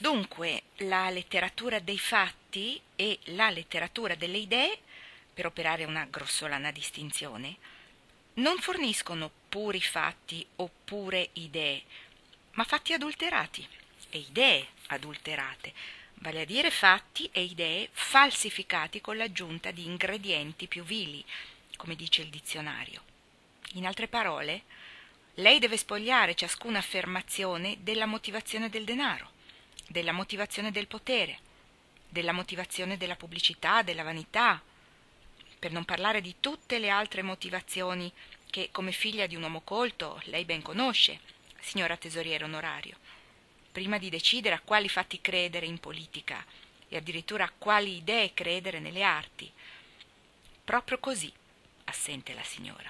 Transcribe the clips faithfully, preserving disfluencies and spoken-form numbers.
Dunque, la letteratura dei fatti e la letteratura delle idee, per operare una grossolana distinzione, non forniscono puri fatti o pure idee, ma fatti adulterati e idee adulterate, vale a dire fatti e idee falsificati con l'aggiunta di ingredienti più vili, come dice il dizionario. In altre parole, lei deve spogliare ciascuna affermazione della motivazione del denaro, della motivazione del potere, della motivazione della pubblicità, della vanità, per non parlare di tutte le altre motivazioni che, come figlia di un uomo colto, lei ben conosce, signora tesoriere onorario, prima di decidere a quali fatti credere in politica e addirittura a quali idee credere nelle arti. Proprio così, assente la signora.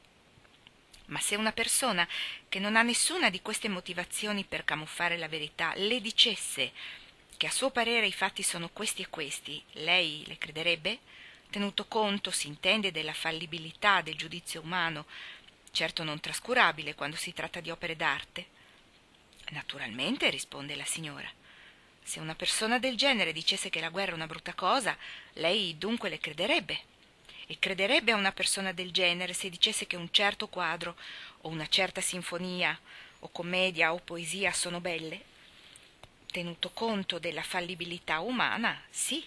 Ma se una persona che non ha nessuna di queste motivazioni per camuffare la verità le dicesse che a suo parere i fatti sono questi e questi, lei le crederebbe? Tenuto conto, si intende, della fallibilità del giudizio umano, certo non trascurabile quando si tratta di opere d'arte? Naturalmente, risponde la signora. Se una persona del genere dicesse che la guerra è una brutta cosa, lei dunque le crederebbe. E crederebbe a una persona del genere se dicesse che un certo quadro o una certa sinfonia o commedia o poesia sono belle? Tenuto conto della fallibilità umana, sì.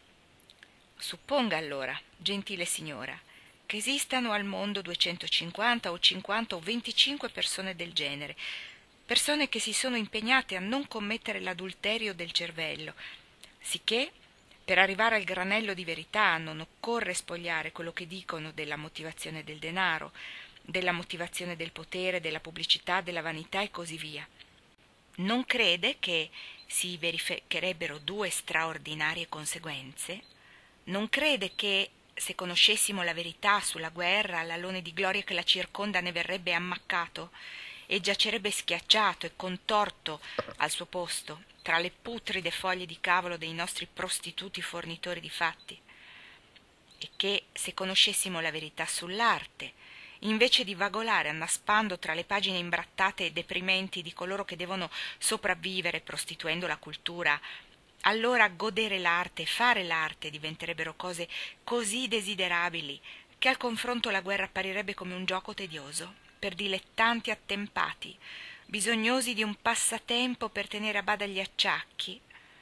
Supponga allora, gentile signora, che esistano al mondo duecentocinquanta o cinquanta o venticinque persone del genere, persone che si sono impegnate a non commettere l'adulterio del cervello, sicché per arrivare al granello di verità non occorre spogliare quello che dicono della motivazione del denaro, della motivazione del potere, della pubblicità, della vanità e così via. Non crede che si verificherebbero due straordinarie conseguenze? Non crede che, se conoscessimo la verità sulla guerra, l'alone di gloria che la circonda ne verrebbe ammaccato e giacerebbe schiacciato e contorto al suo posto, tra le putride foglie di cavolo dei nostri prostituti fornitori di fatti? E che, se conoscessimo la verità sull'arte, invece di vagolare annaspando tra le pagine imbrattate e deprimenti di coloro che devono sopravvivere prostituendo la cultura, allora godere l'arte e fare l'arte diventerebbero cose così desiderabili che al confronto la guerra apparirebbe come un gioco tedioso per dilettanti attempati, bisognosi di un passatempo per tenere a bada gli acciacchi.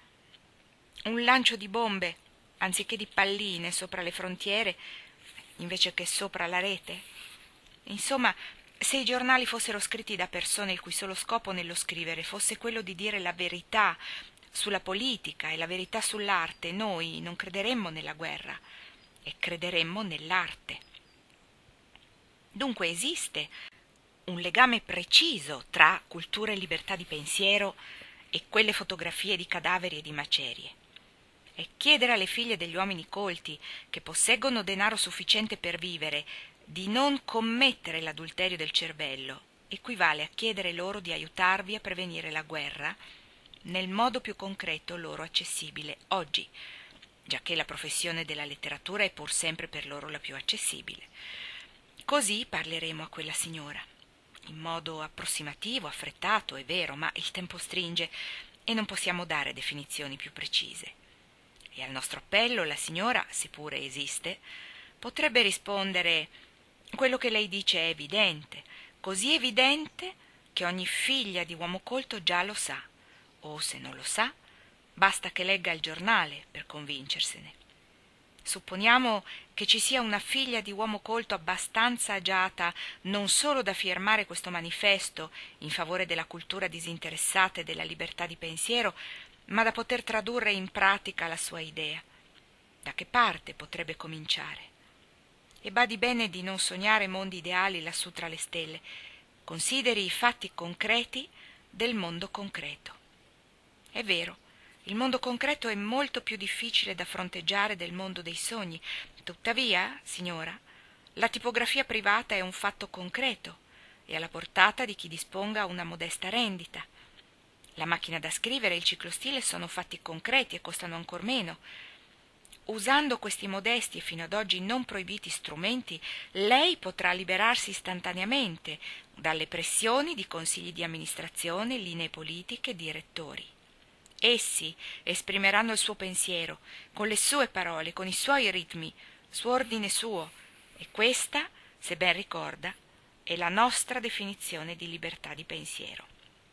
Un lancio di bombe, anziché di palline sopra le frontiere, invece che sopra la rete. Insomma, se i giornali fossero scritti da persone il cui solo scopo nello scrivere fosse quello di dire la verità sulla politica e la verità sull'arte, noi non crederemmo nella guerra e crederemmo nell'arte. Dunque esiste un legame preciso tra cultura e libertà di pensiero e quelle fotografie di cadaveri e di macerie. E chiedere alle figlie degli uomini colti, che posseggono denaro sufficiente per vivere, di non commettere l'adulterio del cervello, equivale a chiedere loro di aiutarvi a prevenire la guerra nel modo più concreto loro accessibile oggi, giacché la professione della letteratura è pur sempre per loro la più accessibile. Così parleremo a quella signora, in modo approssimativo, affrettato, è vero, ma il tempo stringe e non possiamo dare definizioni più precise. E al nostro appello la signora, seppure esiste, potrebbe rispondere: quello che lei dice è evidente, così evidente che ogni figlia di uomo colto già lo sa, o se non lo sa, basta che legga il giornale per convincersene. Supponiamo che ci sia una figlia di uomo colto abbastanza agiata non solo da firmare questo manifesto in favore della cultura disinteressata e della libertà di pensiero, ma da poter tradurre in pratica la sua idea. Da che parte potrebbe cominciare? E badi bene di non sognare mondi ideali lassù tra le stelle. Consideri i fatti concreti del mondo concreto. È vero, il mondo concreto è molto più difficile da fronteggiare del mondo dei sogni. Tuttavia, signora, la tipografia privata è un fatto concreto e alla portata di chi disponga una modesta rendita. La macchina da scrivere e il ciclostile sono fatti concreti e costano ancor meno. Usando questi modesti e fino ad oggi non proibiti strumenti, lei potrà liberarsi istantaneamente dalle pressioni di consigli di amministrazione, linee politiche e direttori. Essi esprimeranno il suo pensiero, con le sue parole, con i suoi ritmi, su ordine suo, e questa, se ben ricorda, è la nostra definizione di libertà di pensiero.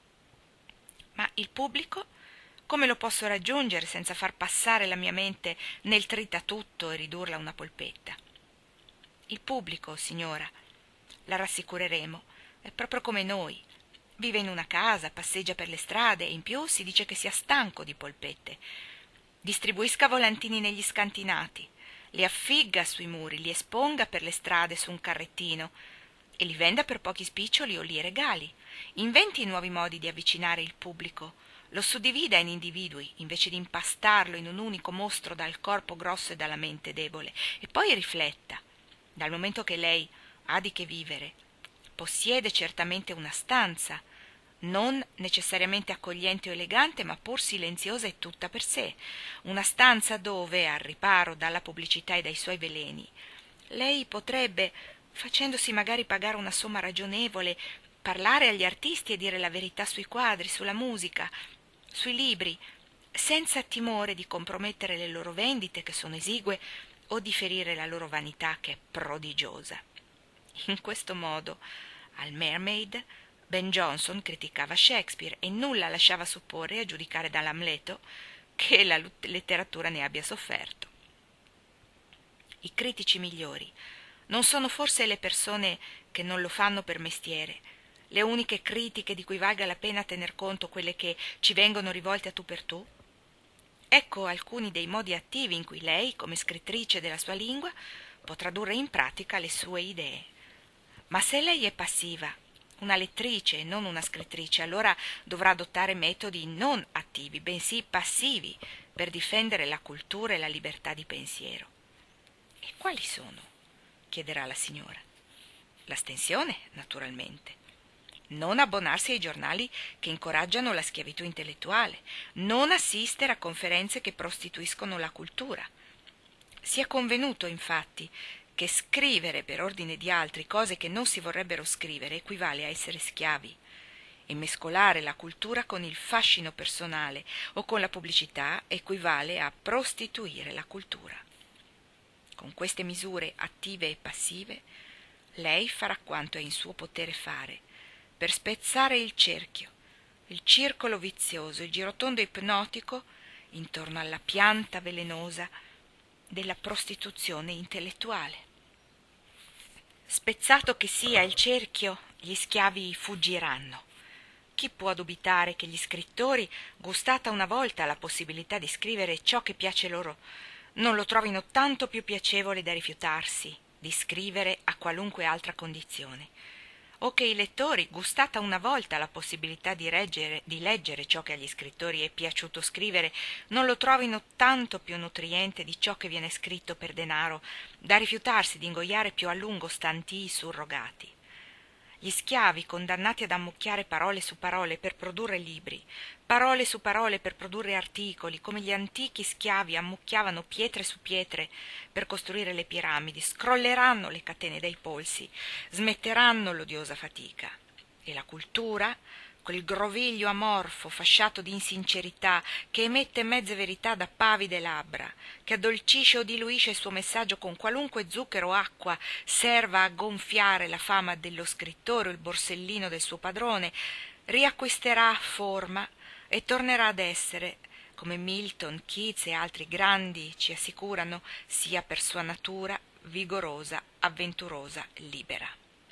Ma il pubblico? Come lo posso raggiungere senza far passare la mia mente nel tritatutto e ridurla a una polpetta? Il pubblico, signora, la rassicureremo, è proprio come noi. Vive in una casa, passeggia per le strade e in più si dice che sia stanco di polpette. Distribuisca volantini negli scantinati, li affigga sui muri, li esponga per le strade su un carrettino e li venda per pochi spiccioli o li regali. Inventi nuovi modi di avvicinare il pubblico, lo suddivida in individui invece di impastarlo in un unico mostro dal corpo grosso e dalla mente debole, e poi rifletta. Dal momento che lei ha di che vivere, possiede certamente una stanza, non necessariamente accogliente o elegante, ma pur silenziosa e tutta per sé, una stanza dove, al riparo dalla pubblicità e dai suoi veleni, lei potrebbe, facendosi magari pagare una somma ragionevole, parlare agli artisti e dire la verità sui quadri, sulla musica, sui libri, senza timore di compromettere le loro vendite, che sono esigue, o di ferire la loro vanità, che è prodigiosa. In questo modo, al Mermaid, Ben Jonson criticava Shakespeare e nulla lasciava supporre, a giudicare dall'Amleto, che la letteratura ne abbia sofferto. I critici migliori non sono forse le persone che non lo fanno per mestiere, le uniche critiche di cui valga la pena tener conto, quelle che ci vengono rivolte a tu per tu? Ecco alcuni dei modi attivi in cui lei, come scrittrice della sua lingua, può tradurre in pratica le sue idee. Ma se lei è passiva, una lettrice e non una scrittrice, allora dovrà adottare metodi non attivi, bensì passivi, per difendere la cultura e la libertà di pensiero. E quali sono? Chiederà la signora. L'astensione, naturalmente. Non abbonarsi ai giornali che incoraggiano la schiavitù intellettuale, non assistere a conferenze che prostituiscono la cultura. Si è convenuto, infatti, che scrivere per ordine di altri cose che non si vorrebbero scrivere equivale a essere schiavi, e mescolare la cultura con il fascino personale o con la pubblicità equivale a prostituire la cultura. Con queste misure attive e passive, lei farà quanto è in suo potere fare per spezzare il cerchio, il circolo vizioso, il girotondo ipnotico intorno alla pianta velenosa della prostituzione intellettuale. Spezzato che sia il cerchio, gli schiavi fuggiranno. Chi può dubitare che gli scrittori, gustata una volta la possibilità di scrivere ciò che piace loro, non lo trovino tanto più piacevole da rifiutarsi di scrivere a qualunque altra condizione, o che i lettori, gustata una volta la possibilità di, reggere, di leggere ciò che agli scrittori è piaciuto scrivere, non lo trovino tanto più nutriente di ciò che viene scritto per denaro, da rifiutarsi di ingoiare più a lungo stantii surrogati. Gli schiavi, condannati ad ammucchiare parole su parole per produrre libri, parole su parole per produrre articoli, come gli antichi schiavi ammucchiavano pietre su pietre per costruire le piramidi, scrolleranno le catene dai polsi, smetteranno l'odiosa fatica. E la cultura, quel groviglio amorfo fasciato di insincerità che emette mezze verità da pavide labbra, che addolcisce o diluisce il suo messaggio con qualunque zucchero o acqua serva a gonfiare la fama dello scrittore o il borsellino del suo padrone, riacquisterà forma e tornerà ad essere, come Milton, Keats e altri grandi ci assicurano, sia per sua natura vigorosa, avventurosa, libera.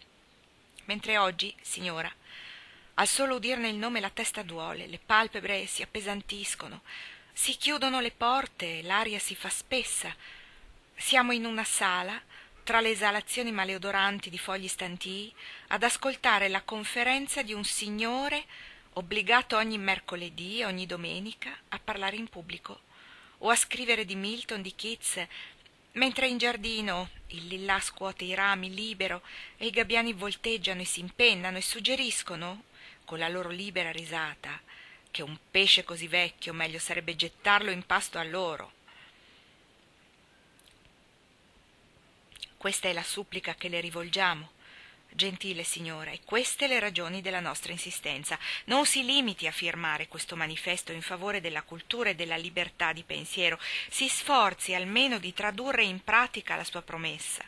Mentre oggi, signora, al solo udirne il nome la testa duole, le palpebre si appesantiscono, si chiudono le porte, l'aria si fa spessa. Siamo in una sala, tra le esalazioni maleodoranti di fogli stantii, ad ascoltare la conferenza di un signore obbligato ogni mercoledì e ogni domenica a parlare in pubblico, o a scrivere di Milton, di Keats, mentre in giardino il lillà scuote i rami libero e i gabbiani volteggiano e si impennano e suggeriscono, con la loro libera risata, che un pesce così vecchio meglio sarebbe gettarlo in pasto a loro. Questa è la supplica che le rivolgiamo, Gentile signora, e queste le ragioni della nostra insistenza. Non si limiti a firmare questo manifesto in favore della cultura e della libertà di pensiero, si sforzi almeno di tradurre in pratica la sua promessa.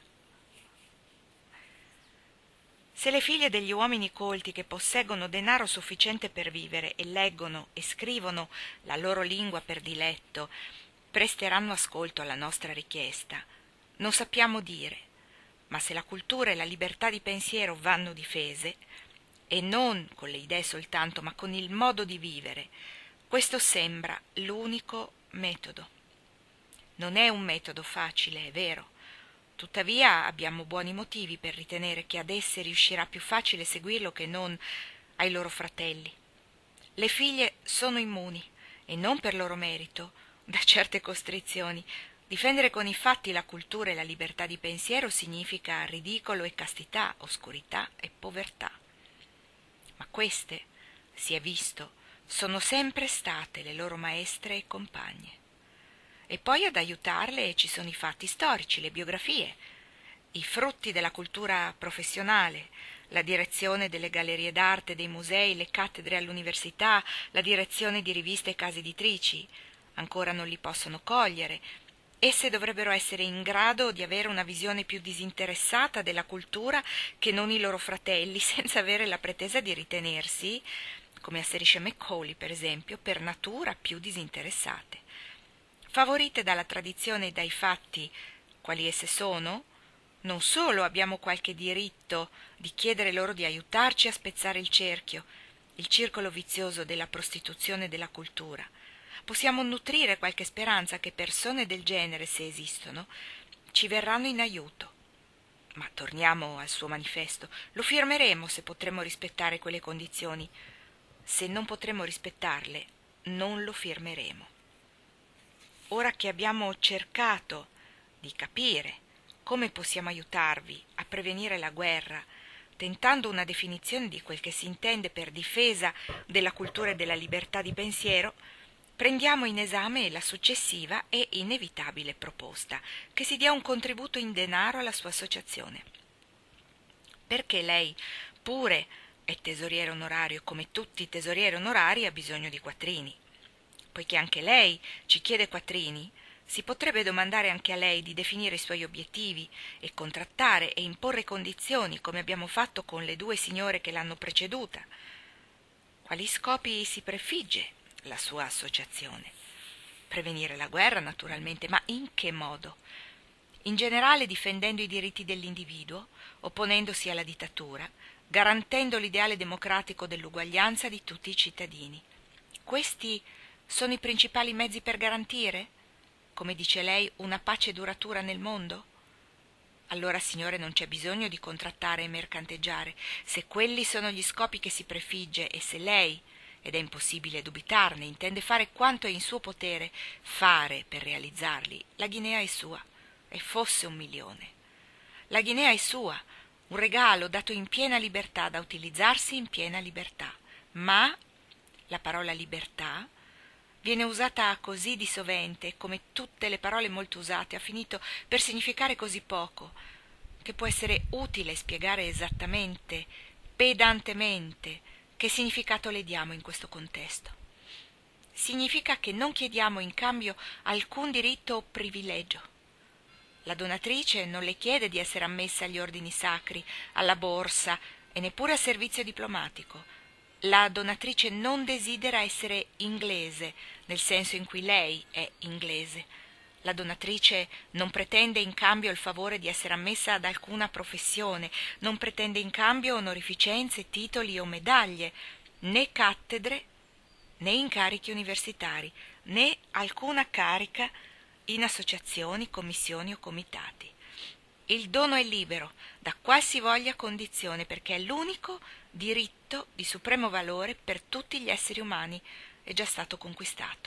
Se le figlie degli uomini colti che posseggono denaro sufficiente per vivere e leggono e scrivono la loro lingua per diletto, presteranno ascolto alla nostra richiesta, non sappiamo dire. Ma se la cultura e la libertà di pensiero vanno difese, e non con le idee soltanto, ma con il modo di vivere, questo sembra l'unico metodo. Non è un metodo facile, è vero. Tuttavia abbiamo buoni motivi per ritenere che ad esse riuscirà più facile seguirlo che non ai loro fratelli. Le figlie sono immuni, e non per loro merito, da certe costrizioni. Difendere con i fatti la cultura e la libertà di pensiero significa ridicolo e castità, oscurità e povertà. Ma queste, si è visto, sono sempre state le loro maestre e compagne. E poi ad aiutarle ci sono i fatti storici, le biografie, i frutti della cultura professionale, la direzione delle gallerie d'arte, dei musei, le cattedre all'università, la direzione di riviste e case editrici. Ancora non li possono cogliere. Esse dovrebbero essere in grado di avere una visione più disinteressata della cultura che non i loro fratelli, senza avere la pretesa di ritenersi, come asserisce Macaulay per esempio, per natura più disinteressate. Favorite dalla tradizione e dai fatti, quali esse sono, non solo abbiamo qualche diritto di chiedere loro di aiutarci a spezzare il cerchio, il circolo vizioso della prostituzione della cultura, possiamo nutrire qualche speranza che persone del genere, se esistono, ci verranno in aiuto. Ma torniamo al suo manifesto. Lo firmeremo se potremo rispettare quelle condizioni. Se non potremo rispettarle, non lo firmeremo. Ora che abbiamo cercato di capire come possiamo aiutarvi a prevenire la guerra, tentando una definizione di quel che si intende per difesa della cultura e della libertà di pensiero, prendiamo in esame la successiva e inevitabile proposta, che si dia un contributo in denaro alla sua associazione. Perché lei pure è tesoriere onorario, come tutti i tesorieri onorari ha bisogno di quattrini. Poiché anche lei ci chiede quattrini, si potrebbe domandare anche a lei di definire i suoi obiettivi e contrattare e imporre condizioni, come abbiamo fatto con le due signore che l'hanno preceduta. Quali scopi si prefigge la sua associazione? Prevenire la guerra, naturalmente, ma in che modo? In generale difendendo i diritti dell'individuo, opponendosi alla dittatura, garantendo l'ideale democratico dell'uguaglianza di tutti i cittadini. Questi sono i principali mezzi per garantire, come dice lei, una pace duratura nel mondo? Allora, signore, non c'è bisogno di contrattare e mercanteggiare. Se quelli sono gli scopi che si prefigge e se lei, ed è impossibile dubitarne, intende fare quanto è in suo potere fare per realizzarli, la Guinea è sua, e fosse un milione. La Guinea è sua, un regalo dato in piena libertà, da utilizzarsi in piena libertà. Ma la parola libertà viene usata così di sovente, come tutte le parole molto usate, ha finito per significare così poco, che può essere utile spiegare esattamente, pedantemente, che significato le diamo in questo contesto. Significa che non chiediamo in cambio alcun diritto o privilegio. La donatrice non le chiede di essere ammessa agli ordini sacri, alla borsa e neppure al servizio diplomatico. La donatrice non desidera essere inglese, nel senso in cui lei è inglese. La donatrice non pretende in cambio il favore di essere ammessa ad alcuna professione, non pretende in cambio onorificenze, titoli o medaglie, né cattedre, né incarichi universitari, né alcuna carica in associazioni, commissioni o comitati. Il dono è libero, da qualsivoglia condizione, perché è l'unico diritto di supremo valore per tutti gli esseri umani, è già stato conquistato.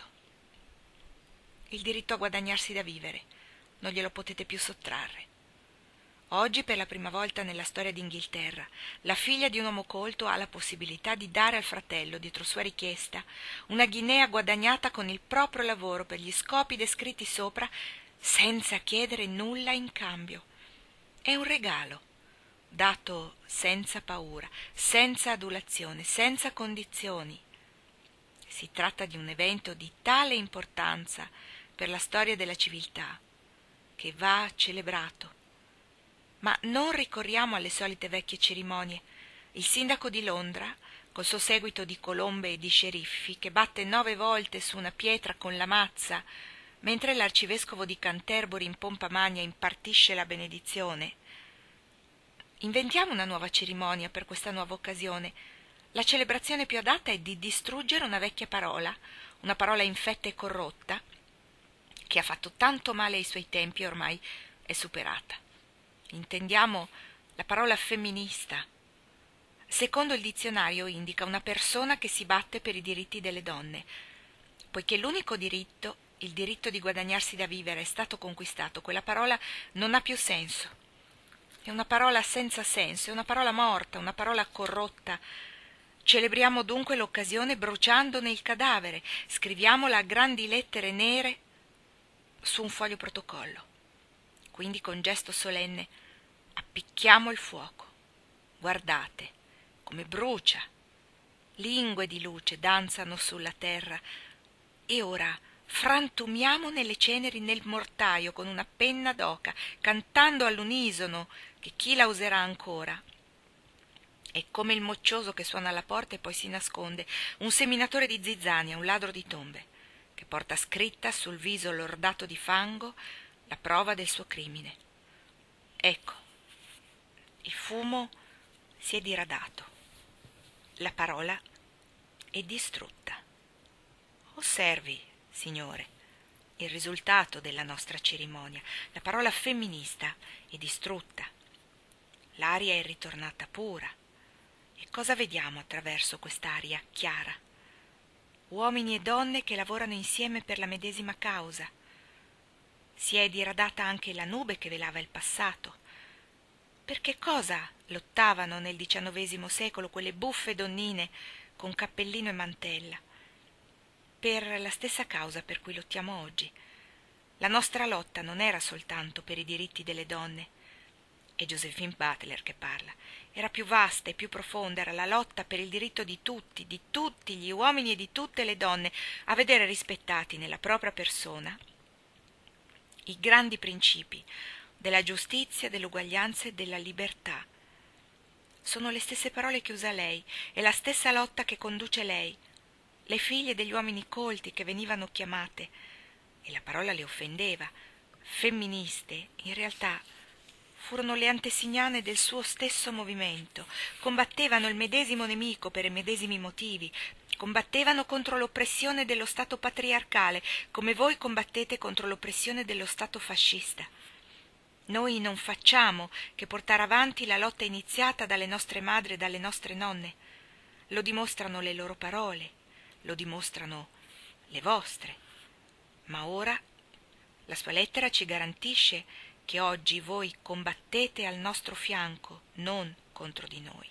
Il diritto a guadagnarsi da vivere, non glielo potete più sottrarre. Oggi, per la prima volta nella storia d'Inghilterra, la figlia di un uomo colto ha la possibilità di dare al fratello, dietro sua richiesta, una guinea guadagnata con il proprio lavoro per gli scopi descritti sopra, senza chiedere nulla in cambio. È un regalo dato senza paura, senza adulazione, senza condizioni. Si tratta di un evento di tale importanza per la storia della civiltà che va celebrato. Ma non ricorriamo alle solite vecchie cerimonie. Il sindaco di Londra, col suo seguito di colombe e di sceriffi, che batte nove volte su una pietra con la mazza, mentre l'arcivescovo di Canterbury in pompa magna impartisce la benedizione. Inventiamo una nuova cerimonia per questa nuova occasione. La celebrazione più adatta è di distruggere una vecchia parola, una parola infetta e corrotta, che ha fatto tanto male ai suoi tempi e ormai è superata. Intendiamo la parola femminista. Secondo il dizionario indica una persona che si batte per i diritti delle donne. Poiché l'unico diritto, il diritto di guadagnarsi da vivere, è stato conquistato, quella parola non ha più senso. È una parola senza senso, è una parola morta, una parola corrotta. Celebriamo dunque l'occasione bruciandone il cadavere, scriviamola a grandi lettere nere su un foglio protocollo. Quindi con gesto solenne appicchiamo il fuoco. Guardate come brucia. Lingue di luce danzano sulla terra. E ora frantumiamo nelle ceneri nel mortaio con una penna d'oca, cantando all'unisono che chi la userà ancora. È come il moccioso che suona alla porta e poi si nasconde, un seminatore di zizzania, un ladro di tombe, che porta scritta sul viso lordato di fango la prova del suo crimine. Ecco, il fumo si è diradato, la parola è distrutta. Osservi, signore, il risultato della nostra cerimonia. La parola femminista è distrutta, l'aria è ritornata pura. E cosa vediamo attraverso quest'aria chiara? Uomini e donne che lavorano insieme per la medesima causa. Si è diradata anche la nube che velava il passato. Per che cosa lottavano nel diciannovesimo secolo quelle buffe donnine con cappellino e mantella? Per la stessa causa per cui lottiamo oggi. La nostra lotta non era soltanto per i diritti delle donne. È Josephine Butler che parla. Era più vasta e più profonda, era la lotta per il diritto di tutti, di tutti gli uomini e di tutte le donne, a vedere rispettati nella propria persona i grandi principi della giustizia, dell'uguaglianza e della libertà. Sono le stesse parole che usa lei, è la stessa lotta che conduce lei, le figlie degli uomini colti che venivano chiamate, e la parola le offendeva, femministe, in realtà furono le antesignane del suo stesso movimento, combattevano il medesimo nemico per i medesimi motivi, combattevano contro l'oppressione dello Stato patriarcale, come voi combattete contro l'oppressione dello Stato fascista. Noi non facciamo che portare avanti la lotta iniziata dalle nostre madri e dalle nostre nonne. Lo dimostrano le loro parole, lo dimostrano le vostre. Ma ora la sua lettera ci garantisce che oggi voi combattete al nostro fianco, non contro di noi.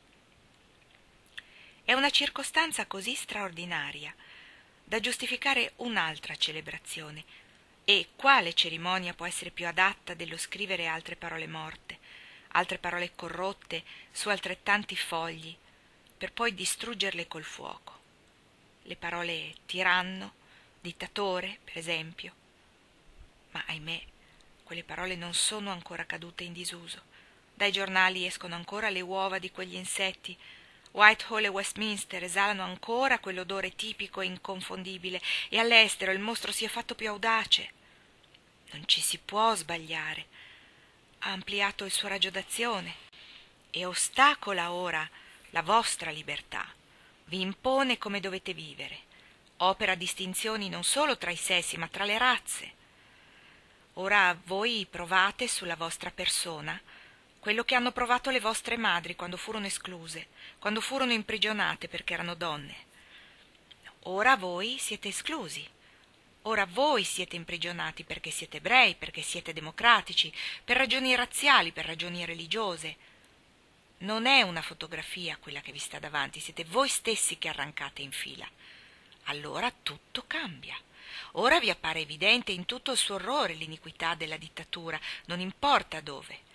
È una circostanza così straordinaria da giustificare un'altra celebrazione. E quale cerimonia può essere più adatta dello scrivere altre parole morte, altre parole corrotte su altrettanti fogli, per poi distruggerle col fuoco? Le parole tiranno, dittatore, per esempio. Ma ahimè, quelle parole non sono ancora cadute in disuso. Dai giornali escono ancora le uova di quegli insetti. Whitehall e Westminster esalano ancora quell'odore tipico e inconfondibile, e all'estero il mostro si è fatto più audace. Non ci si può sbagliare. Ha ampliato il suo raggio d'azione e ostacola ora la vostra libertà. Vi impone come dovete vivere. Opera distinzioni non solo tra i sessi, ma tra le razze. Ora voi provate sulla vostra persona quello che hanno provato le vostre madri quando furono escluse, quando furono imprigionate perché erano donne. Ora voi siete esclusi. Ora voi siete imprigionati perché siete ebrei, perché siete democratici, per ragioni razziali, per ragioni religiose. Non è una fotografia quella che vi sta davanti, siete voi stessi che arrancate in fila. Allora tutto cambia. Ora vi appare evidente in tutto il suo orrore l'iniquità della dittatura, non importa dove.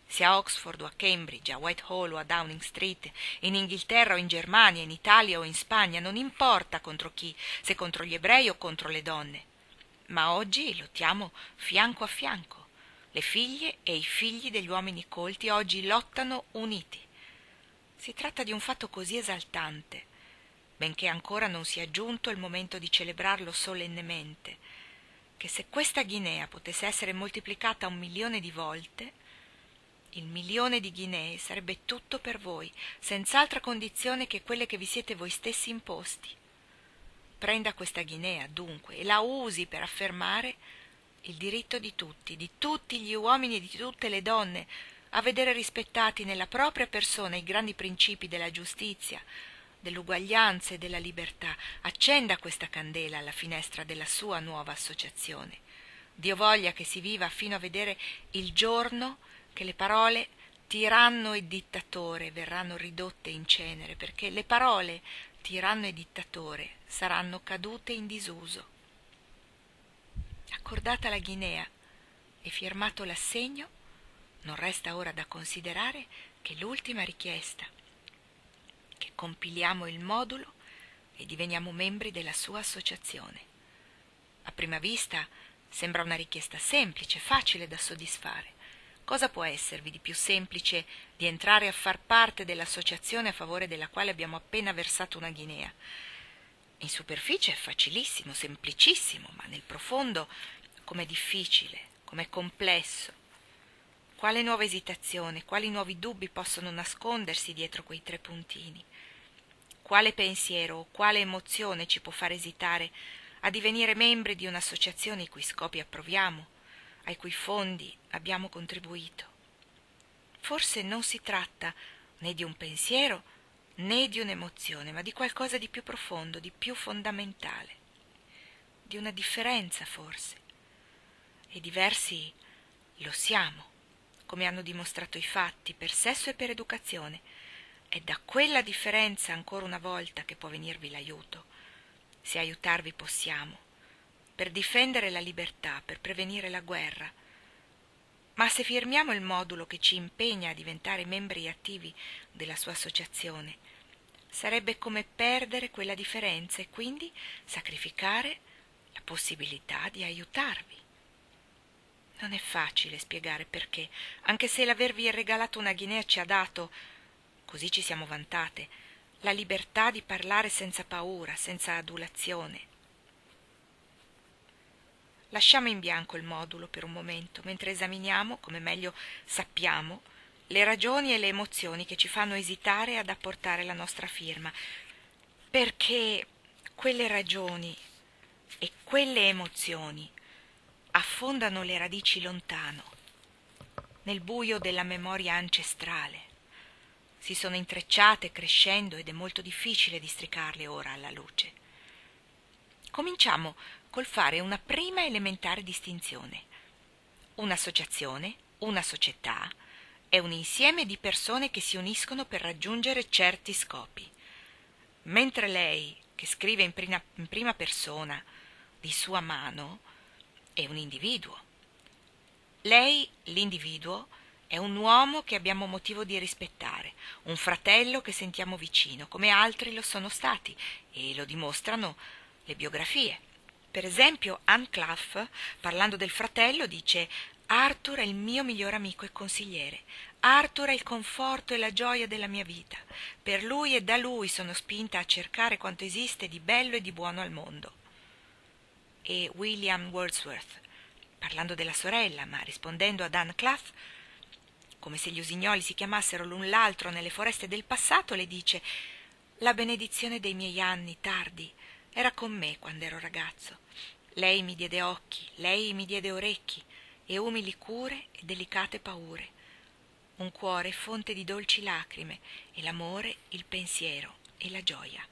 sia a Oxford o a Cambridge, a Whitehall o a Downing Street, in Inghilterra o in Germania, in Italia o in Spagna, non importa contro chi, se contro gli ebrei o contro le donne. Ma oggi lottiamo fianco a fianco. Le figlie e i figli degli uomini colti oggi lottano uniti. Si tratta di un fatto così esaltante, benché ancora non sia giunto il momento di celebrarlo solennemente, che se questa Guinea potesse essere moltiplicata un milione di volte, il milione di Guinee sarebbe tutto per voi, senz'altra condizione che quelle che vi siete voi stessi imposti. Prenda questa Guinea, dunque, e la usi per affermare il diritto di tutti, di tutti gli uomini e di tutte le donne, a vedere rispettati nella propria persona i grandi principi della giustizia, dell'uguaglianza e della libertà. Accenda questa candela alla finestra della sua nuova associazione. Dio voglia che si viva fino a vedere il giorno che le parole tiranno e dittatore verranno ridotte in cenere, perché le parole tiranno e dittatore saranno cadute in disuso. Accordata la Guinea e firmato l'assegno, non resta ora da considerare che l'ultima richiesta, che compiliamo il modulo e diveniamo membri della sua associazione. A prima vista sembra una richiesta semplice, facile da soddisfare. Cosa può esservi di più semplice di entrare a far parte dell'associazione a favore della quale abbiamo appena versato una Guinea? In superficie è facilissimo, semplicissimo, ma nel profondo com'è difficile, com'è complesso. Quale nuova esitazione, quali nuovi dubbi possono nascondersi dietro quei tre puntini? Quale pensiero o quale emozione ci può far esitare a divenire membri di un'associazione i cui scopi approviamo, ai cui fondi abbiamo contribuito? Forse non si tratta né di un pensiero né di un'emozione, ma di qualcosa di più profondo, di più fondamentale, di una differenza forse. E diversi lo siamo, come hanno dimostrato i fatti, per sesso e per educazione. È da quella differenza ancora una volta che può venirvi l'aiuto, se aiutarvi possiamo, per difendere la libertà, per prevenire la guerra. Ma se firmiamo il modulo che ci impegna a diventare membri attivi della sua associazione, sarebbe come perdere quella differenza e quindi sacrificare la possibilità di aiutarvi. Non è facile spiegare perché, anche se l'avervi regalato una Guinea ci ha dato, così ci siamo vantate, la libertà di parlare senza paura, senza adulazione. Lasciamo in bianco il modulo per un momento, mentre esaminiamo, come meglio sappiamo, le ragioni e le emozioni che ci fanno esitare ad apportare la nostra firma, perché quelle ragioni e quelle emozioni affondano le radici lontano, nel buio della memoria ancestrale. Si sono intrecciate crescendo ed è molto difficile districarle ora alla luce. Cominciamo col fare una prima elementare distinzione. Un'associazione, una società, è un insieme di persone che si uniscono per raggiungere certi scopi. Mentre lei, che scrive in prima, in prima persona, di sua mano, è un individuo. Lei, l'individuo, è un uomo che abbiamo motivo di rispettare, un fratello che sentiamo vicino, come altri lo sono stati, e lo dimostrano le biografie. Per esempio, Anne Clough, parlando del fratello, dice: Arthur è il mio miglior amico e consigliere. Arthur è il conforto e la gioia della mia vita. Per lui e da lui sono spinta a cercare quanto esiste di bello e di buono al mondo. E William Wordsworth, parlando della sorella, ma rispondendo ad Anne Clough, come se gli usignoli si chiamassero l'un l'altro nelle foreste del passato, le dice: la benedizione dei miei anni tardi era con me quando ero ragazzo. Lei mi diede occhi, lei mi diede orecchi, e umili cure e delicate paure, un cuore fonte di dolci lacrime, e l'amore il pensiero e la gioia.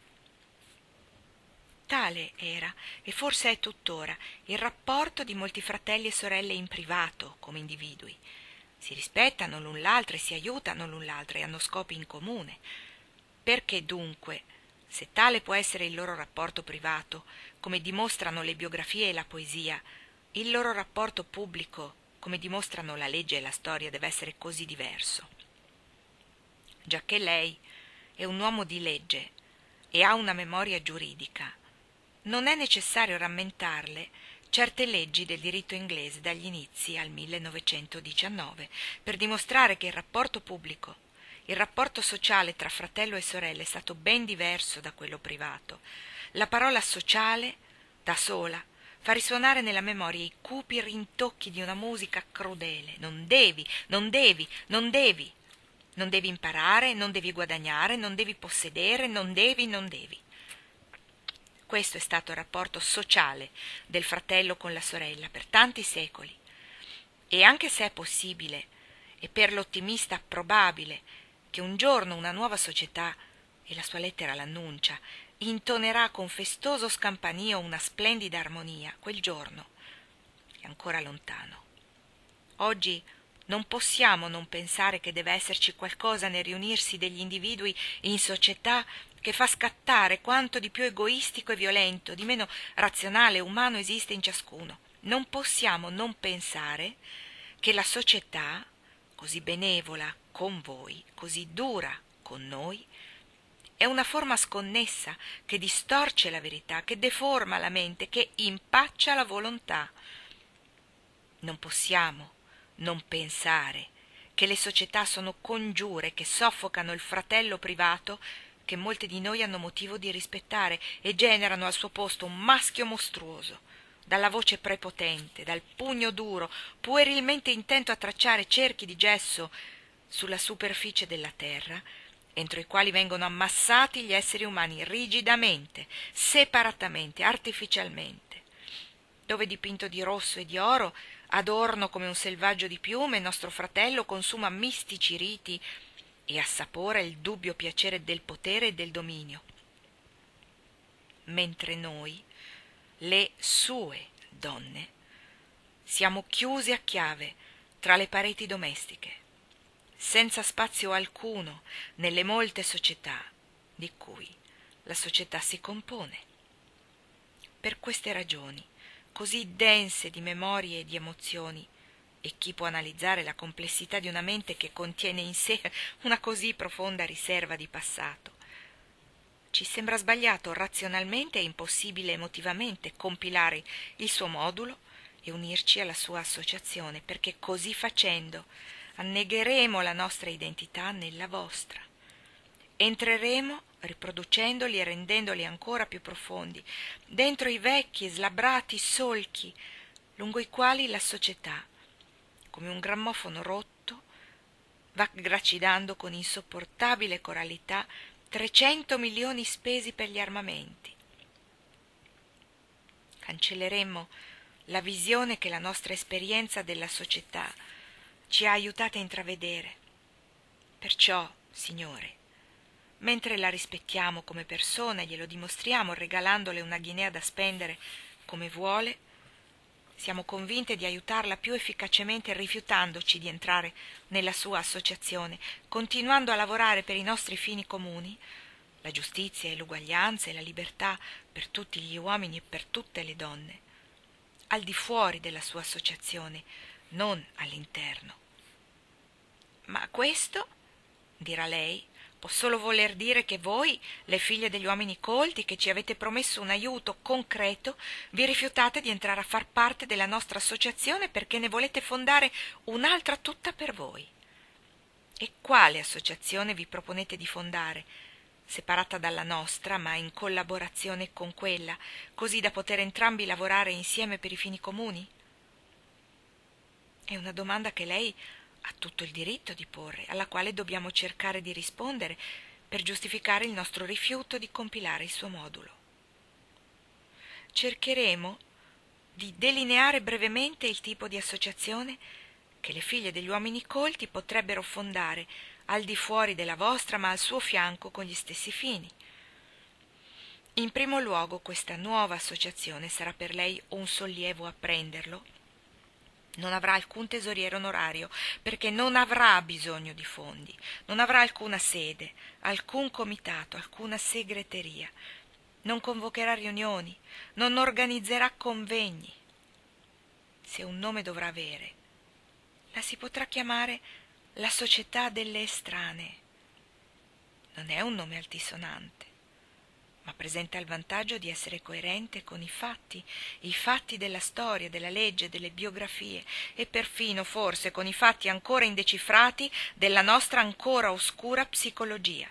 Tale era, e forse è tuttora, il rapporto di molti fratelli e sorelle in privato, come individui. Si rispettano l'un l'altro e si aiutano l'un l'altro e hanno scopi in comune. Perché dunque, se tale può essere il loro rapporto privato, come dimostrano le biografie e la poesia, il loro rapporto pubblico come dimostrano la legge e la storia, deve essere così diverso. Giacché lei è un uomo di legge e ha una memoria giuridica, non è necessario rammentarle certe leggi del diritto inglese dagli inizi al millenovecentodiciannove per dimostrare che il rapporto pubblico, il rapporto sociale tra fratello e sorella è stato ben diverso da quello privato. La parola sociale, da sola, fa risuonare nella memoria i cupi rintocchi di una musica crudele. Non devi, non devi, non devi. Non devi imparare, non devi guadagnare, non devi possedere, non devi, non devi. Questo è stato il rapporto sociale del fratello con la sorella per tanti secoli. E anche se è possibile, e per l'ottimista probabile, che un giorno una nuova società, e la sua lettera l'annuncia, intonerà con festoso scampanio una splendida armonia, quel giorno è ancora lontano. Oggi non possiamo non pensare che deve esserci qualcosa nel riunirsi degli individui in società che fa scattare quanto di più egoistico e violento, di meno razionale e umano esiste in ciascuno. Non possiamo non pensare che la società, così benevola con voi, così dura con noi, è una forma sconnessa che distorce la verità, che deforma la mente, che impaccia la volontà. Non possiamo non pensare che le società sono congiure che soffocano il fratello privato che molte di noi hanno motivo di rispettare e generano al suo posto un maschio mostruoso, dalla voce prepotente, dal pugno duro, puerilmente intento a tracciare cerchi di gesso sulla superficie della terra, entro i quali vengono ammassati gli esseri umani rigidamente, separatamente, artificialmente, dove dipinto di rosso e di oro, adorno come un selvaggio di piume, nostro fratello consuma mistici riti e assapora il dubbio piacere del potere e del dominio, mentre noi, le sue donne, siamo chiuse a chiave tra le pareti domestiche, senza spazio alcuno nelle molte società di cui la società si compone. Per queste ragioni, così dense di memorie e di emozioni, e chi può analizzare la complessità di una mente che contiene in sé una così profonda riserva di passato, ci sembra sbagliato razionalmente e impossibile emotivamente compilare il suo modulo e unirci alla sua associazione, perché così facendo annegheremo la nostra identità nella vostra. Entreremo, riproducendoli e rendendoli ancora più profondi, dentro i vecchi e slabbrati solchi lungo i quali la società, come un grammofono rotto, va gracidando con insopportabile coralità trecento milioni spesi per gli armamenti. Cancelleremmo la visione che la nostra esperienza della società ci ha aiutate a intravedere. Perciò, Signore, mentre la rispettiamo come persona e glielo dimostriamo regalandole una guinea da spendere come vuole, siamo convinte di aiutarla più efficacemente rifiutandoci di entrare nella sua associazione, continuando a lavorare per i nostri fini comuni, la giustizia e l'uguaglianza e la libertà per tutti gli uomini e per tutte le donne, al di fuori della sua associazione, non all'interno. Ma questo, dirà lei, può solo voler dire che voi, le figlie degli uomini colti, che ci avete promesso un aiuto concreto, vi rifiutate di entrare a far parte della nostra associazione perché ne volete fondare un'altra tutta per voi. E quale associazione vi proponete di fondare, separata dalla nostra, ma in collaborazione con quella, così da poter entrambi lavorare insieme per i fini comuni? È una domanda che lei ha tutto il diritto di porre, alla quale dobbiamo cercare di rispondere per giustificare il nostro rifiuto di compilare il suo modulo. Cercheremo di delineare brevemente il tipo di associazione che le figlie degli uomini colti potrebbero fondare al di fuori della vostra, ma al suo fianco con gli stessi fini. In primo luogo, questa nuova associazione sarà per lei un sollievo apprenderlo. Non avrà alcun tesoriere onorario, perché non avrà bisogno di fondi, non avrà alcuna sede, alcun comitato, alcuna segreteria, non convocherà riunioni, non organizzerà convegni. Se un nome dovrà avere, La si potrà chiamare la società delle estranee. Non è un nome altisonante, ma presenta il vantaggio di essere coerente con i fatti, i fatti della storia, della legge, delle biografie e perfino, forse, con i fatti ancora indecifrati della nostra ancora oscura psicologia.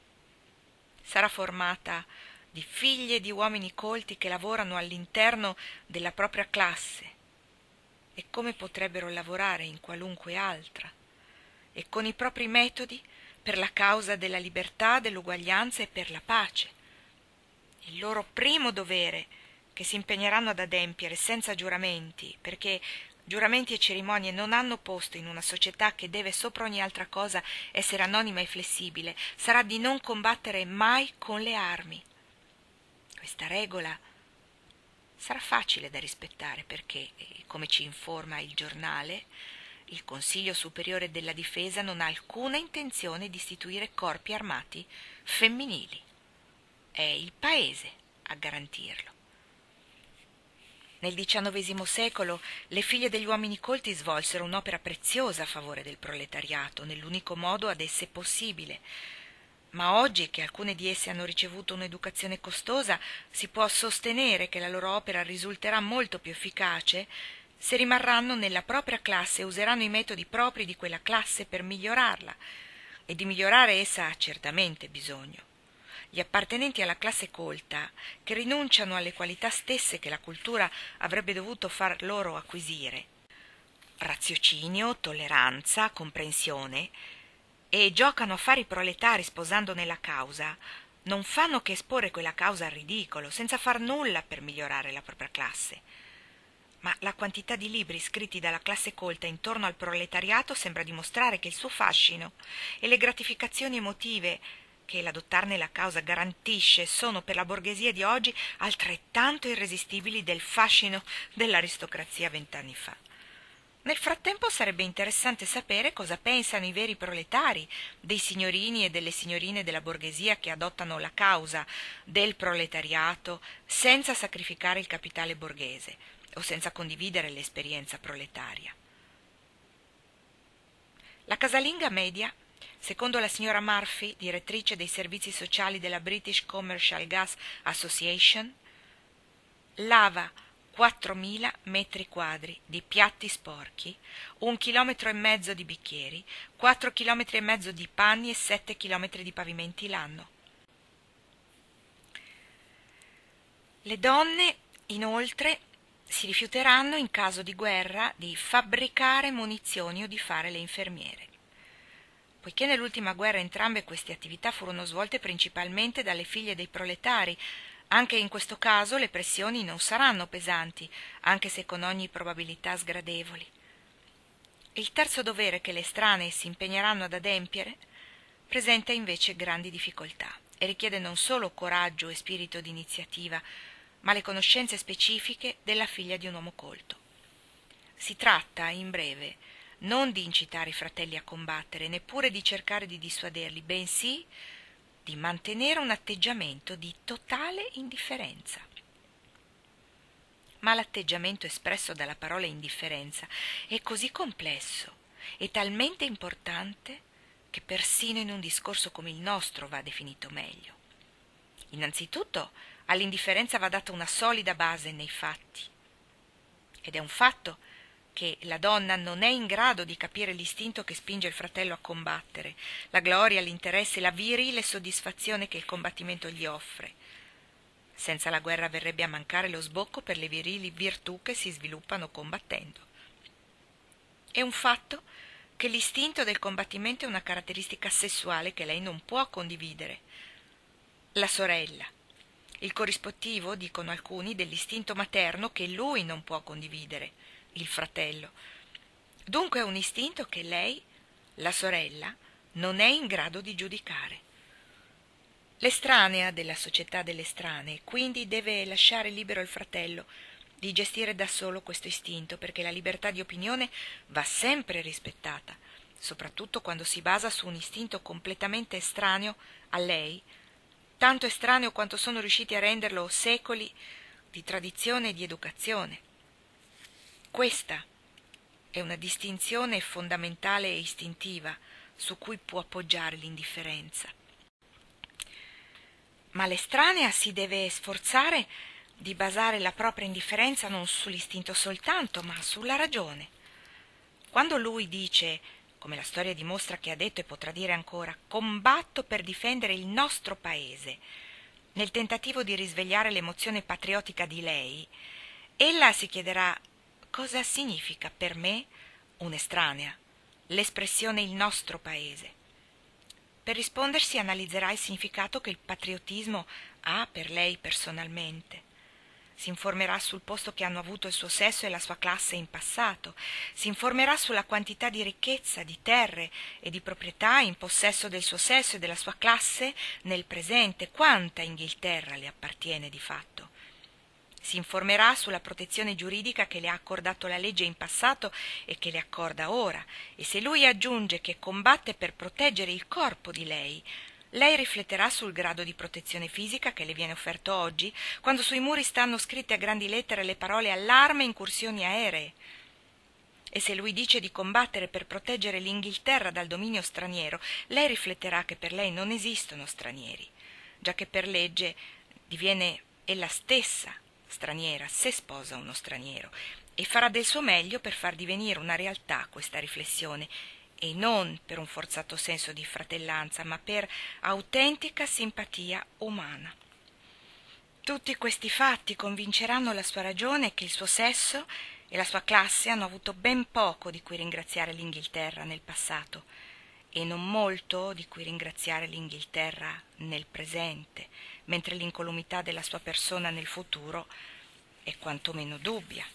Sarà formata di figlie di uomini colti che lavorano all'interno della propria classe e come potrebbero lavorare in qualunque altra, e con i propri metodi per la causa della libertà, dell'uguaglianza e per la pace. Il loro primo dovere, che si impegneranno ad adempiere senza giuramenti, perché giuramenti e cerimonie non hanno posto in una società che deve sopra ogni altra cosa essere anonima e flessibile, sarà di non combattere mai con le armi. Questa regola sarà facile da rispettare perché, come ci informa il giornale, il Consiglio Superiore della Difesa non ha alcuna intenzione di istituire corpi armati femminili. È il Paese a garantirlo. Nel diciannovesimo secolo le figlie degli uomini colti svolsero un'opera preziosa a favore del proletariato, nell'unico modo ad esse possibile. Ma oggi che alcune di esse hanno ricevuto un'educazione costosa, si può sostenere che la loro opera risulterà molto più efficace se rimarranno nella propria classe e useranno i metodi propri di quella classe per migliorarla, e di migliorare essa ha certamente bisogno. Gli appartenenti alla classe colta, che rinunciano alle qualità stesse che la cultura avrebbe dovuto far loro acquisire, raziocinio, tolleranza, comprensione, e giocano a fare i proletari sposandone la causa, non fanno che esporre quella causa al ridicolo, senza far nulla per migliorare la propria classe. Ma la quantità di libri scritti dalla classe colta intorno al proletariato sembra dimostrare che il suo fascino e le gratificazioni emotive che l'adottarne la causa garantisce sono per la borghesia di oggi altrettanto irresistibili del fascino dell'aristocrazia vent'anni fa. Nel frattempo sarebbe interessante sapere cosa pensano i veri proletari dei signorini e delle signorine della borghesia che adottano la causa del proletariato senza sacrificare il capitale borghese o senza condividere l'esperienza proletaria. La casalinga media, secondo la signora Murphy, direttrice dei servizi sociali della British Commercial Gas Association, lava quattromila metri quadri di piatti sporchi, un chilometro e mezzo di bicchieri, quattro chilometri e mezzo di panni e sette chilometri di pavimenti l'anno. Le donne, inoltre, si rifiuteranno in caso di guerra di fabbricare munizioni o di fare le infermiere. Poiché nell'ultima guerra entrambe queste attività furono svolte principalmente dalle figlie dei proletari, anche in questo caso le pressioni non saranno pesanti, anche se con ogni probabilità sgradevoli. Il terzo dovere che le estranee si impegneranno ad adempiere presenta invece grandi difficoltà e richiede non solo coraggio e spirito di iniziativa, ma le conoscenze specifiche della figlia di un uomo colto. Si tratta, in breve, non di incitare i fratelli a combattere, neppure di cercare di dissuaderli, bensì di mantenere un atteggiamento di totale indifferenza. Ma l'atteggiamento espresso dalla parola indifferenza è così complesso e talmente importante che persino in un discorso come il nostro va definito meglio. Innanzitutto, all'indifferenza va data una solida base nei fatti. Ed è un fatto che la donna non è in grado di capire l'istinto che spinge il fratello a combattere, la gloria, l'interesse, la virile soddisfazione che il combattimento gli offre. Senza la guerra verrebbe a mancare lo sbocco per le virili virtù che si sviluppano combattendo. È un fatto che l'istinto del combattimento è una caratteristica sessuale che lei non può condividere. La sorella, il corrispettivo, dicono alcuni, dell'istinto materno che lui non può condividere, il fratello. Dunque è un istinto che lei, la sorella, non è in grado di giudicare. L'estranea della società delle estranee, quindi, deve lasciare libero il fratello di gestire da solo questo istinto, perché la libertà di opinione va sempre rispettata, soprattutto quando si basa su un istinto completamente estraneo a lei, tanto estraneo quanto sono riusciti a renderlo secoli di tradizione e di educazione. Questa è una distinzione fondamentale e istintiva su cui può appoggiare l'indifferenza. Ma l'estranea si deve sforzare di basare la propria indifferenza non sull'istinto soltanto, ma sulla ragione. Quando lui dice, come la storia dimostra che ha detto e potrà dire ancora, combatto per difendere il nostro paese, nel tentativo di risvegliare l'emozione patriottica di lei, ella si chiederà cosa significa per me, un'estranea, l'espressione il nostro paese. Per rispondersi analizzerà il significato che il patriottismo ha per lei personalmente. Si informerà sul posto che hanno avuto il suo sesso e la sua classe in passato, si informerà sulla quantità di ricchezza, di terre e di proprietà in possesso del suo sesso e della sua classe nel presente, quanta Inghilterra le appartiene di fatto. Si informerà sulla protezione giuridica che le ha accordato la legge in passato e che le accorda ora, e se lui aggiunge che combatte per proteggere il corpo di lei, lei rifletterà sul grado di protezione fisica che le viene offerto oggi, quando sui muri stanno scritte a grandi lettere le parole allarme e incursioni aeree. E se lui dice di combattere per proteggere l'Inghilterra dal dominio straniero, lei rifletterà che per lei non esistono stranieri, già che per legge diviene ella stessa straniera se sposa uno straniero, e farà del suo meglio per far divenire una realtà questa riflessione, e non per un forzato senso di fratellanza, ma per autentica simpatia umana. Tutti questi fatti convinceranno la sua ragione che il suo sesso e la sua classe hanno avuto ben poco di cui ringraziare l'Inghilterra nel passato, e non molto di cui ringraziare l'Inghilterra nel presente, mentre l'incolumità della sua persona nel futuro è quantomeno dubbia.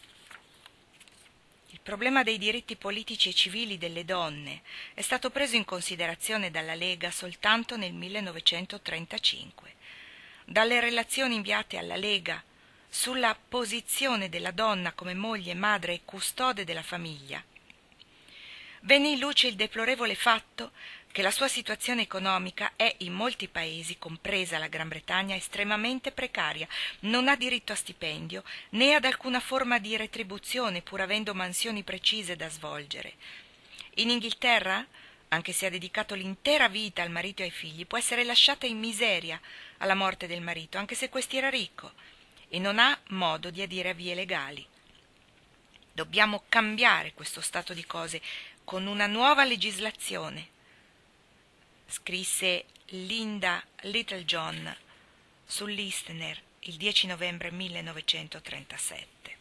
Il problema dei diritti politici e civili delle donne è stato preso in considerazione dalla Lega soltanto nel millenovecentotrentacinque. Dalle relazioni inviate alla Lega sulla posizione della donna come moglie, madre e custode della famiglia, venne in luce il deplorevole fatto che la sua situazione economica è in molti paesi, compresa la Gran Bretagna, estremamente precaria, non ha diritto a stipendio né ad alcuna forma di retribuzione, pur avendo mansioni precise da svolgere. In Inghilterra, anche se ha dedicato l'intera vita al marito e ai figli, può essere lasciata in miseria alla morte del marito, anche se questi era ricco, e non ha modo di adire a vie legali. Dobbiamo cambiare questo stato di cose con una nuova legislazione, scrisse Linda Littlejohn sull'Eastner il dieci novembre millenovecentotrentasette.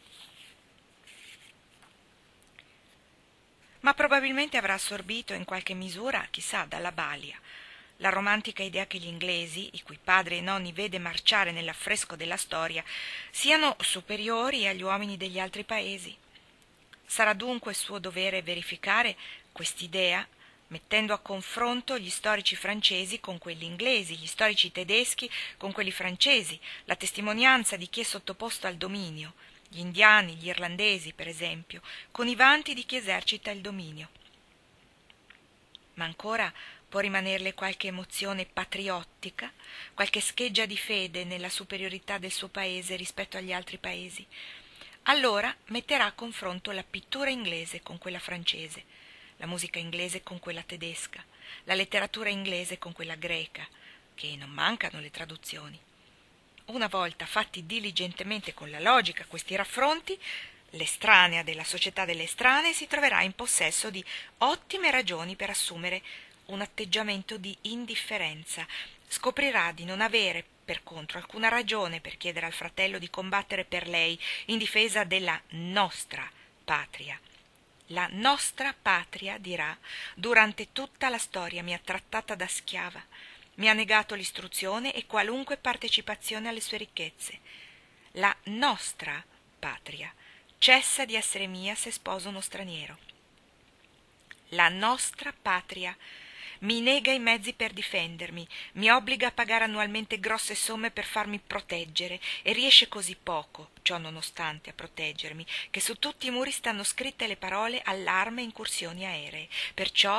Ma probabilmente avrà assorbito in qualche misura, chissà, dalla balia, la romantica idea che gli inglesi, i cui padri e nonni vede marciare nell'affresco della storia, siano superiori agli uomini degli altri paesi. Sarà dunque suo dovere verificare quest'idea, mettendo a confronto gli storici francesi con quelli inglesi, gli storici tedeschi con quelli francesi, la testimonianza di chi è sottoposto al dominio, gli indiani, gli irlandesi, per esempio, con i vanti di chi esercita il dominio. Ma ancora può rimanerle qualche emozione patriottica, qualche scheggia di fede nella superiorità del suo paese rispetto agli altri paesi. Allora metterà a confronto la pittura inglese con quella francese, la musica inglese con quella tedesca, la letteratura inglese con quella greca, che non mancano le traduzioni. Una volta fatti diligentemente con la logica questi raffronti, l'estranea della società delle estranee si troverà in possesso di ottime ragioni per assumere un atteggiamento di indifferenza. Scoprirà di non avere, per contro, alcuna ragione per chiedere al fratello di combattere per lei in difesa della nostra patria. La nostra patria, dirà, durante tutta la storia mi ha trattata da schiava, mi ha negato l'istruzione e qualunque partecipazione alle sue ricchezze. La nostra patria cessa di essere mia se sposo uno straniero. La nostra patria mi nega i mezzi per difendermi, mi obbliga a pagare annualmente grosse somme per farmi proteggere e riesce così poco, ciò nonostante, a proteggermi, che su tutti i muri stanno scritte le parole allarme e incursioni aeree. Perciò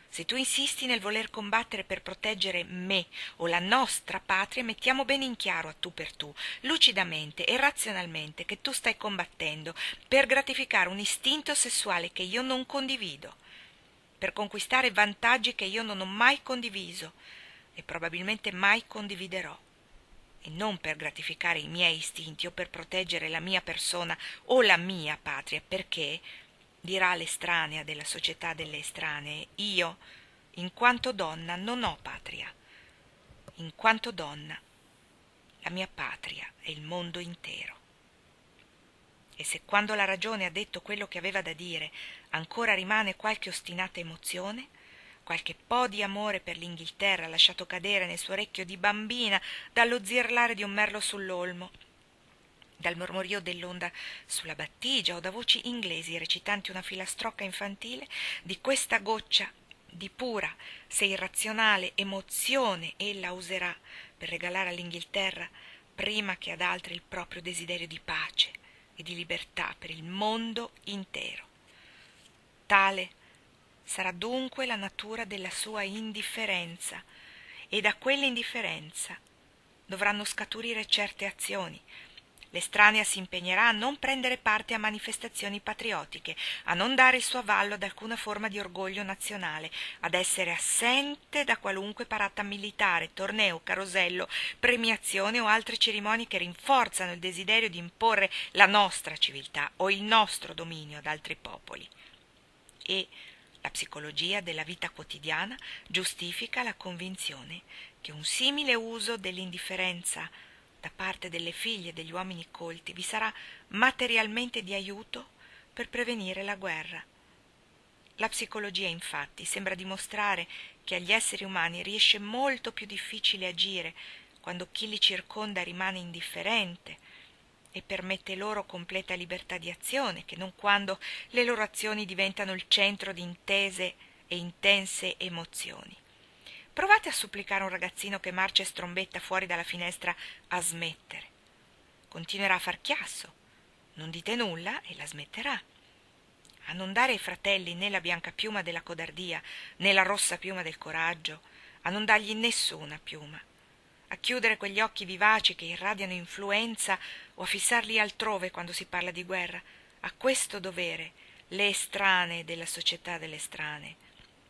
Se tu insisti nel voler combattere per proteggere me o la nostra patria, mettiamo bene in chiaro a tu per tu, lucidamente e razionalmente, che tu stai combattendo per gratificare un istinto sessuale che io non condivido, per conquistare vantaggi che io non ho mai condiviso e probabilmente mai condividerò, e non per gratificare i miei istinti o per proteggere la mia persona o la mia patria, perché, dirà l'estranea della società delle estranee, io, in quanto donna, non ho patria. In quanto donna, la mia patria è il mondo intero. E se quando la ragione ha detto quello che aveva da dire ancora rimane qualche ostinata emozione, qualche po' di amore per l'Inghilterra lasciato cadere nel suo orecchio di bambina dallo zirlare di un merlo sull'olmo, dal mormorio dell'onda sulla battigia o da voci inglesi recitanti una filastrocca infantile, di questa goccia di pura, se irrazionale, emozione ella userà per regalare all'Inghilterra, prima che ad altri, il proprio desiderio di pace e di libertà per il mondo intero. Tale sarà dunque la natura della sua indifferenza, e da quell'indifferenza dovranno scaturire certe azioni. L'estranea si impegnerà a non prendere parte a manifestazioni patriottiche, a non dare il suo avallo ad alcuna forma di orgoglio nazionale, ad essere assente da qualunque parata militare, torneo, carosello, premiazione o altre cerimonie che rinforzano il desiderio di imporre la nostra civiltà o il nostro dominio ad altri popoli. E la psicologia della vita quotidiana giustifica la convinzione che un simile uso dell'indifferenza da parte delle figlie degli uomini colti vi sarà materialmente di aiuto per prevenire la guerra. La psicologia, infatti, sembra dimostrare che agli esseri umani riesce molto più difficile agire quando chi li circonda rimane indifferente e permette loro completa libertà di azione, che non quando le loro azioni diventano il centro di intese e intense emozioni. Provate a supplicare un ragazzino che marcia e strombetta fuori dalla finestra a smettere. Continuerà a far chiasso, non dite nulla e la smetterà. A non dare ai fratelli né la bianca piuma della codardia né la rossa piuma del coraggio, a non dargli nessuna piuma, a chiudere quegli occhi vivaci che irradiano influenza o a fissarli altrove quando si parla di guerra, a questo dovere le estranee della società delle estranee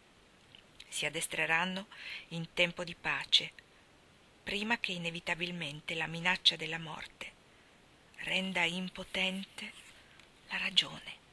si addestreranno in tempo di pace, prima che inevitabilmente la minaccia della morte renda impotente la ragione.